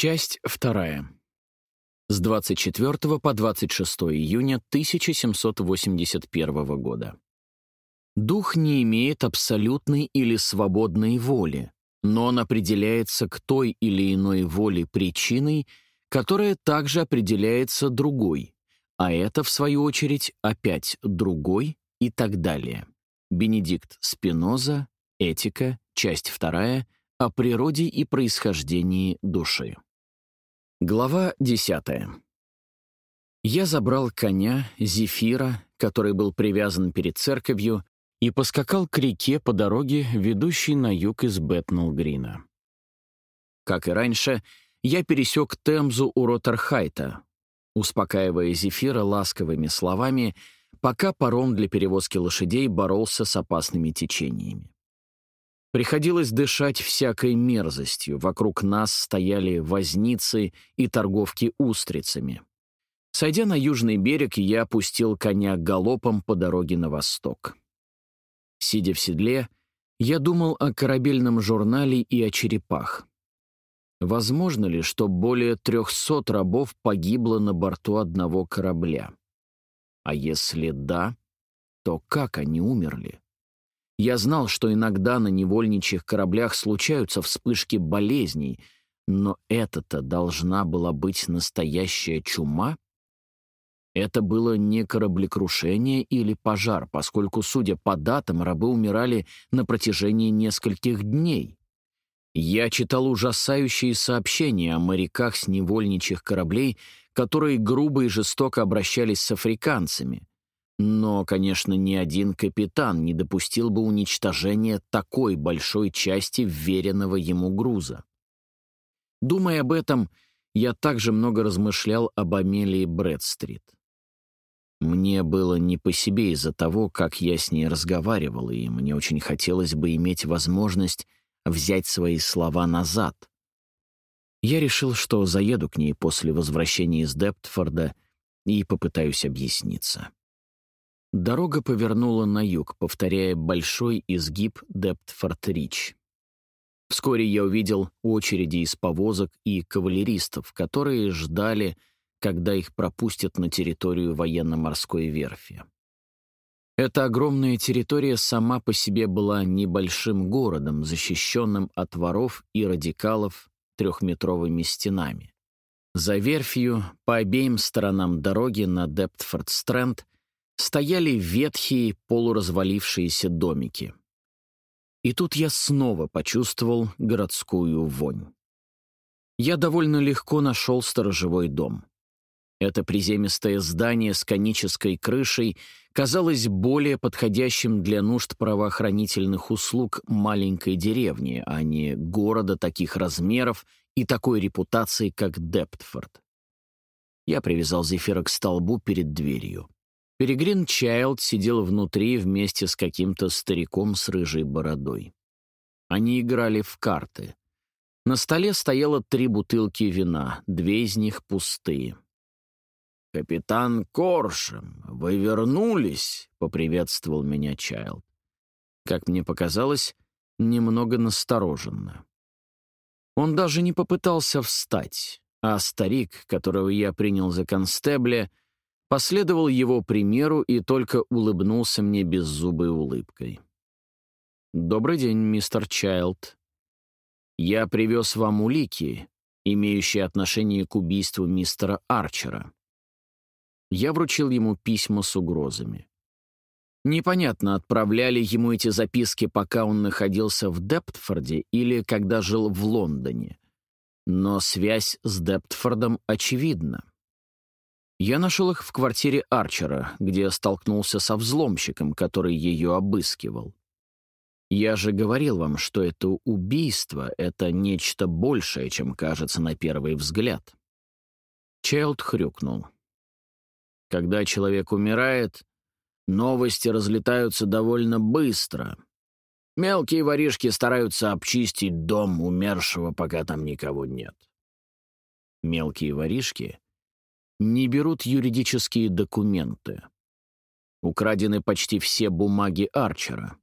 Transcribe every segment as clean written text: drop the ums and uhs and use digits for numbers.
Часть вторая. С 24 по 26 июня 1781 года. Дух не имеет абсолютной или свободной воли, но он определяется к той или иной воле причиной, которая также определяется другой, а это, в свою очередь, опять другой и так далее. Бенедикт Спиноза, «Этика», часть 2, о природе и происхождении души. Глава 10. Я забрал коня, Зефира, который был привязан перед церковью, и поскакал к реке по дороге, ведущей на юг из Бэтнелл-Грина. Как и раньше, я пересек Темзу у Роттерхайта, успокаивая Зефира ласковыми словами, пока паром для перевозки лошадей боролся с опасными течениями. Приходилось дышать всякой мерзостью, вокруг нас стояли возницы и торговки устрицами. Сойдя на южный берег, я опустил коня галопом по дороге на восток. Сидя в седле, я думал о корабельном журнале и о черепах. Возможно ли, что более 300 рабов погибло на борту одного корабля? А если да, то как они умерли? Я знал, что иногда на невольничьих кораблях случаются вспышки болезней, но это-то должна была быть настоящая чума? Это было не кораблекрушение или пожар, поскольку, судя по датам, рабы умирали на протяжении нескольких дней. Я читал ужасающие сообщения о моряках с невольничьих кораблей, которые грубо и жестоко обращались с африканцами. Но, конечно, ни один капитан не допустил бы уничтожения такой большой части вверенного ему груза. Думая об этом, я также много размышлял об Амелии Брэдстрит. Мне было не по себе из-за того, как я с ней разговаривал, и мне очень хотелось бы иметь возможность взять свои слова назад. Я решил, что заеду к ней после возвращения из Дептфорда и попытаюсь объясниться. Дорога повернула на юг, повторяя большой изгиб Дептфорд-Рич. Вскоре я увидел очереди из повозок и кавалеристов, которые ждали, когда их пропустят на территорию военно-морской верфи. Эта огромная территория сама по себе была небольшим городом, защищенным от воров и радикалов трехметровыми стенами. За верфью, по обеим сторонам дороги на Дептфорд-Стрэнд, стояли ветхие полуразвалившиеся домики. И тут я снова почувствовал городскую вонь. Я довольно легко нашел сторожевой дом. Это приземистое здание с конической крышей казалось более подходящим для нужд правоохранительных услуг маленькой деревни, а не города таких размеров и такой репутации, как Дептфорд. Я привязал Зефира к столбу перед дверью. Перегрин Чайлд сидел внутри вместе с каким-то стариком с рыжей бородой. Они играли в карты. На столе стояло 3 бутылки вина, 2 из них пустые. «Капитан Коршем, вы вернулись?» — поприветствовал меня Чайлд. Как мне показалось, немного настороженно. Он даже не попытался встать, а старик, которого я принял за констебля, последовал его примеру и только улыбнулся мне беззубой улыбкой. «Добрый день, мистер Чайлд. Я привез вам улики, имеющие отношение к убийству мистера Арчера». Я вручил ему письма с угрозами. Непонятно, отправляли ему эти записки, пока он находился в Дептфорде или когда жил в Лондоне. Но связь с Дептфордом очевидна. Я нашел их в квартире Арчера, где столкнулся со взломщиком, который ее обыскивал. Я же говорил вам, что это убийство — это нечто большее, чем кажется на первый взгляд. Чайлд хрюкнул. Когда человек умирает, новости разлетаются довольно быстро. Мелкие воришки стараются обчистить дом умершего, пока там никого нет. Мелкие воришки не берут юридические документы. Украдены почти все бумаги Арчера.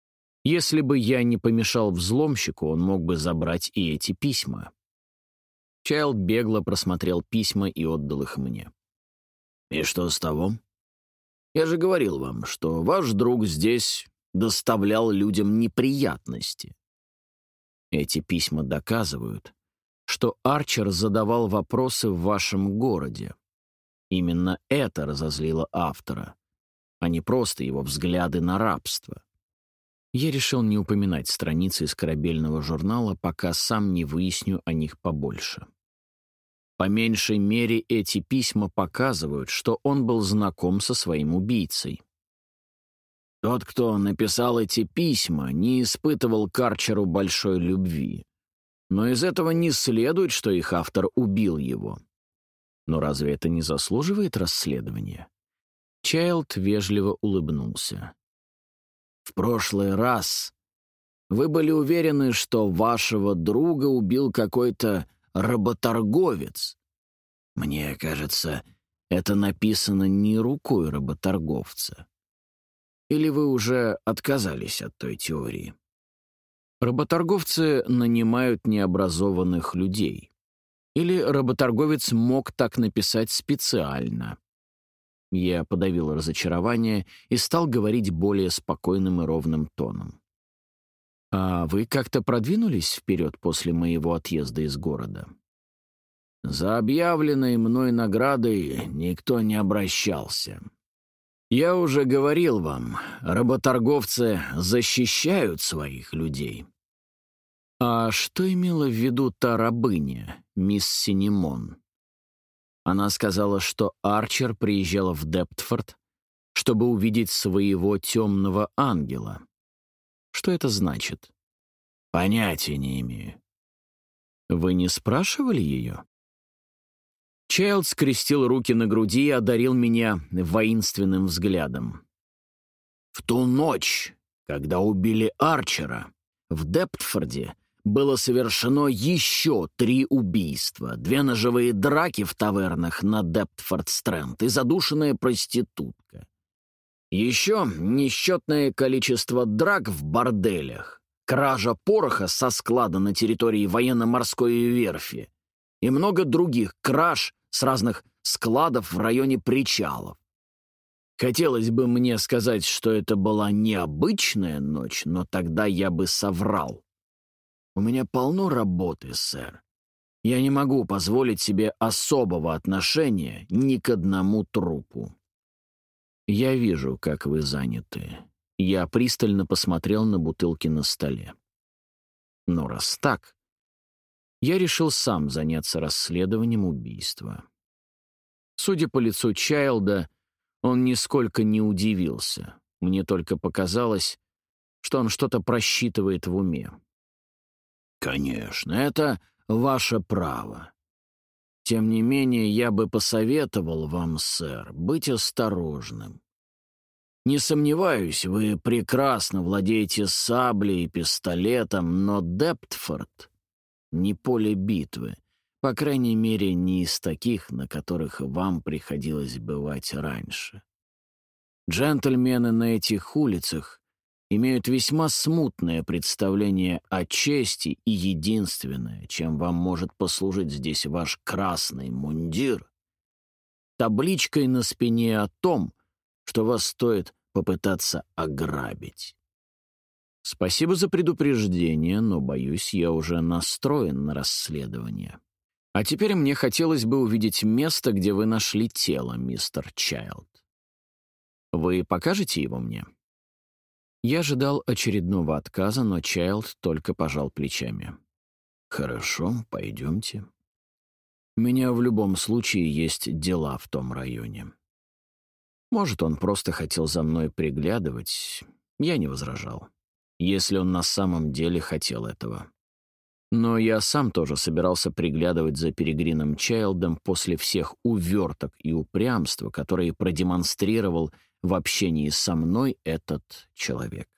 Если бы я не помешал взломщику, он мог бы забрать и эти письма. Чайлд бегло просмотрел письма и отдал их мне. «И что с того? Я же говорил вам, что ваш друг здесь доставлял людям неприятности. Эти письма доказывают, что Арчер задавал вопросы в вашем городе. Именно это разозлило автора, а не просто его взгляды на рабство. Я решил не упоминать страницы из корабельного журнала, пока сам не выясню о них побольше. По меньшей мере, эти письма показывают, что он был знаком со своим убийцей. Тот, кто написал эти письма, не испытывал к Арчеру большой любви. Но из этого не следует, что их автор убил его. Но разве это не заслуживает расследования? Чайлд вежливо улыбнулся. В прошлый раз вы были уверены, что вашего друга убил какой-то работорговец. Мне кажется, это написано не рукой работорговца. Или вы уже отказались от той теории? Работорговцы нанимают необразованных людей. Или работорговец мог так написать специально. Я подавил разочарование и стал говорить более спокойным и ровным тоном. «А вы как-то продвинулись вперед после моего отъезда из города?» «За объявленной мной наградой никто не обращался. Я уже говорил вам, работорговцы защищают своих людей». «А что имела в виду та рабыня, мисс Синемон?» Она сказала, что Арчер приезжал в Дептфорд, чтобы увидеть своего темного ангела. Что это значит? Понятия не имею. Вы не спрашивали ее? Чайлд скрестил руки на груди и одарил меня воинственным взглядом. В ту ночь, когда убили Арчера, в Дептфорде было совершено еще 3 убийства, 2 ножевые драки в тавернах на Дептфорд-Стрэнд и задушенная проститутка. Еще несчетное количество драк в борделях, кража пороха со склада на территории военно-морской верфи и много других краж с разных складов в районе причалов. Хотелось бы мне сказать, что это была необычная ночь, но тогда я бы соврал. У меня полно работы, сэр. Я не могу позволить себе особого отношения ни к одному трупу. Я вижу, как вы заняты. Я пристально посмотрел на бутылки на столе. Но раз так, я решил сам заняться расследованием убийства. Судя по лицу Чайлда, он нисколько не удивился. Мне только показалось, что он что-то просчитывает в уме. «Конечно, это ваше право. Тем не менее, я бы посоветовал вам, сэр, быть осторожным. Не сомневаюсь, вы прекрасно владеете саблей и пистолетом, но Дептфорд — не поле битвы, по крайней мере, не из таких, на которых вам приходилось бывать раньше. Джентльмены на этих улицах имеют весьма смутное представление о чести, и единственное, чем вам может послужить здесь ваш красный мундир, табличкой на спине о том, что вас стоит попытаться ограбить. Спасибо за предупреждение, но, боюсь, я уже настроен на расследование. А теперь мне хотелось бы увидеть место, где вы нашли тело, мистер Чайлд. Вы покажете его мне?» Я ожидал очередного отказа, но Чайлд только пожал плечами. «Хорошо, пойдемте. У меня в любом случае есть дела в том районе». Может, он просто хотел за мной приглядывать, я не возражал, если он на самом деле хотел этого. Но я сам тоже собирался приглядывать за Перегрином Чайлдом после всех уверток и упрямства, которые продемонстрировал в общении со мной этот человек.